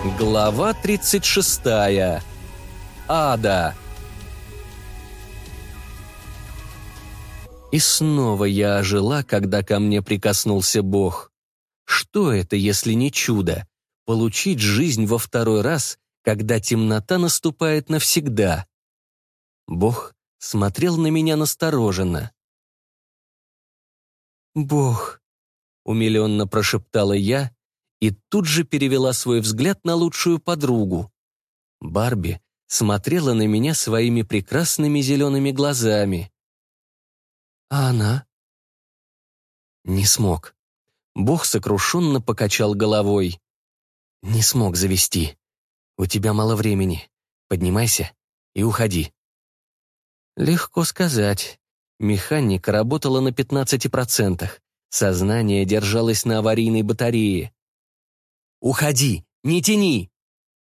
Глава 36. Ада. И снова я ожила, когда ко мне прикоснулся Бог. Что это, если не чудо? Получить жизнь во второй раз, когда темнота наступает навсегда. Бог смотрел на меня настороженно. «Бог», — умиленно прошептала я, и тут же перевела свой взгляд на лучшую подругу. Барби смотрела на меня своими прекрасными зелеными глазами. А она? Не смог. Бог сокрушенно покачал головой. Не смог завести. У тебя мало времени. Поднимайся и уходи. Легко сказать. Механика работала на 15%. Сознание держалось на аварийной батарее. «Уходи! Не тяни!»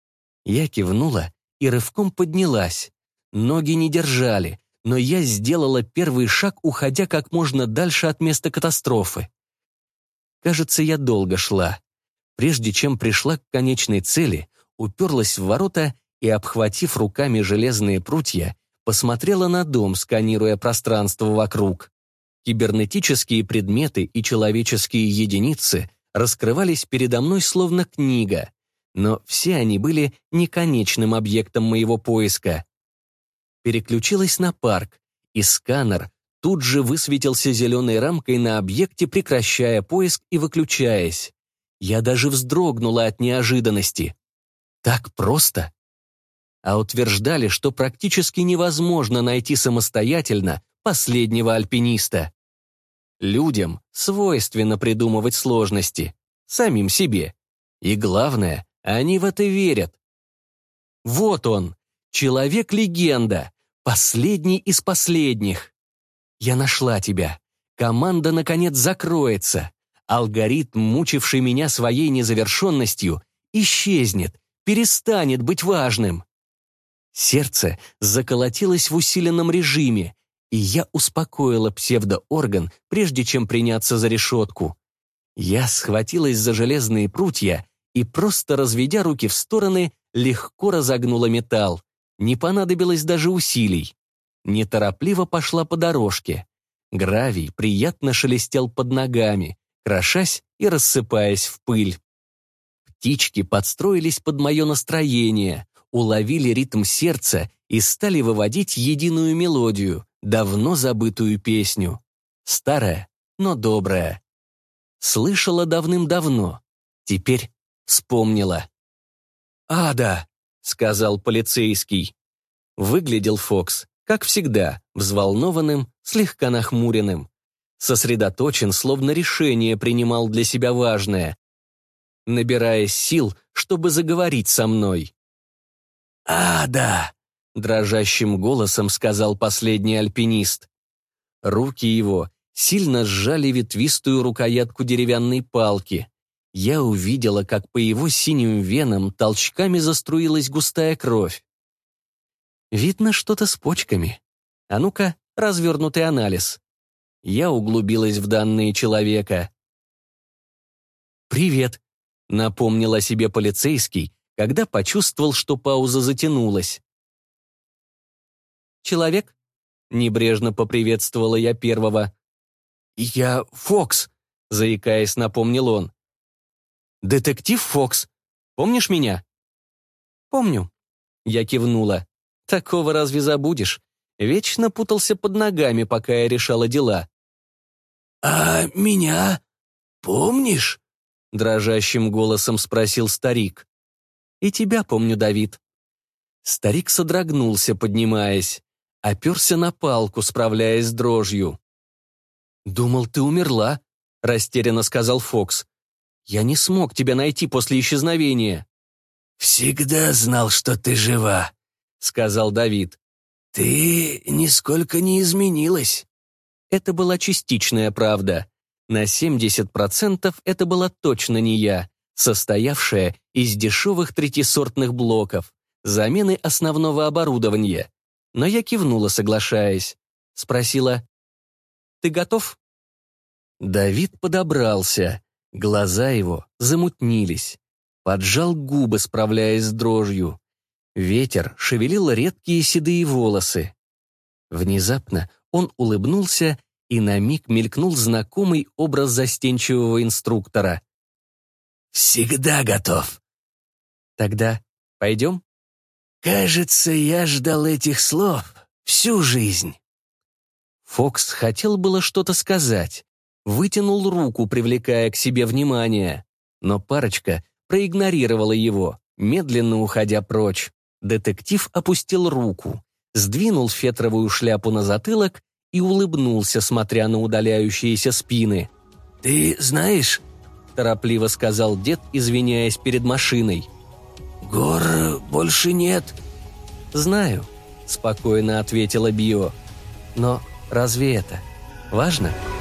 Я кивнула и рывком поднялась. Ноги не держали, но я сделала первый шаг, уходя как можно дальше от места катастрофы. Кажется, я долго шла. Прежде чем пришла к конечной цели, уперлась в ворота и, обхватив руками железные прутья, посмотрела на дом, сканируя пространство вокруг. Кибернетические предметы и человеческие единицы раскрывались передо мной словно книга, но все они были не конечным объектом моего поиска. Переключилась на парк, и сканер тут же высветился зеленой рамкой на объекте, прекращая поиск и выключаясь. Я даже вздрогнула от неожиданности. Так просто? А утверждали, что практически невозможно найти самостоятельно последнего альпиниста. Людям свойственно придумывать сложности. Самим себе. И главное, они в это верят. Вот он, человек-легенда, последний из последних. Я нашла тебя. Команда, наконец, закроется. Алгоритм, мучивший меня своей незавершенностью, исчезнет, перестанет быть важным. Сердце заколотилось в усиленном режиме, и я успокоила псевдоорган, прежде чем приняться за решетку. Я схватилась за железные прутья и, просто разведя руки в стороны, легко разогнула металл. Не понадобилось даже усилий. Неторопливо пошла по дорожке. Гравий приятно шелестел под ногами, крошась и рассыпаясь в пыль. Птички подстроились под мое настроение, уловили ритм сердца и стали выводить единую мелодию, давно забытую песню. Старая, но добрая. Слышала давным-давно, теперь вспомнила. «Ада!» — сказал полицейский. Выглядел Фокс, как всегда, взволнованным, слегка нахмуренным. Сосредоточен, словно решение принимал для себя важное, набирая сил, чтобы заговорить со мной. «Ада!» — дрожащим голосом сказал последний альпинист. Руки его сильно сжали ветвистую рукоятку деревянной палки. Я увидела, как по его синим венам толчками заструилась густая кровь. Видно что-то с почками. А ну-ка, развернутый анализ. Я углубилась в данные человека. «Привет», — напомнил о себе полицейский, когда почувствовал, что пауза затянулась. «Человек?» — небрежно поприветствовала я первого. «Я Фокс», — заикаясь, напомнил он. «Детектив Фокс. Помнишь меня?» «Помню», — я кивнула. «Такого разве забудешь? Вечно путался под ногами, пока я решала дела». «А меня помнишь?» — дрожащим голосом спросил старик. «И тебя помню, Давид». Старик содрогнулся, поднимаясь. Оперся на палку, справляясь с дрожью. «Думал, ты умерла», — растерянно сказал Фокс. «Я не смог тебя найти после исчезновения». «Всегда знал, что ты жива», — сказал Давид. «Ты нисколько не изменилась». Это была частичная правда. На 70% это была точно не я, состоявшая из дешевых третьесортных блоков, замены основного оборудования. Но я кивнула, соглашаясь. Спросила: «Ты готов?» Давид подобрался. Глаза его замутнились. поджал губы, справляясь с дрожью. Ветер шевелил редкие седые волосы. Внезапно он улыбнулся, и на миг мелькнул знакомый образ застенчивого инструктора. «Всегда готов». «Тогда пойдем?» «Кажется, я ждал этих слов всю жизнь». Фокс хотел было что-то сказать, вытянул руку, привлекая к себе внимание, но парочка проигнорировала его, медленно уходя прочь. Детектив опустил руку, сдвинул фетровую шляпу на затылок и улыбнулся, смотря на удаляющиеся спины. «Ты знаешь...» — торопливо сказал дед, извиняясь перед машиной. «Гор больше нет». «Знаю», — спокойно ответила Био. «Но разве это важно?»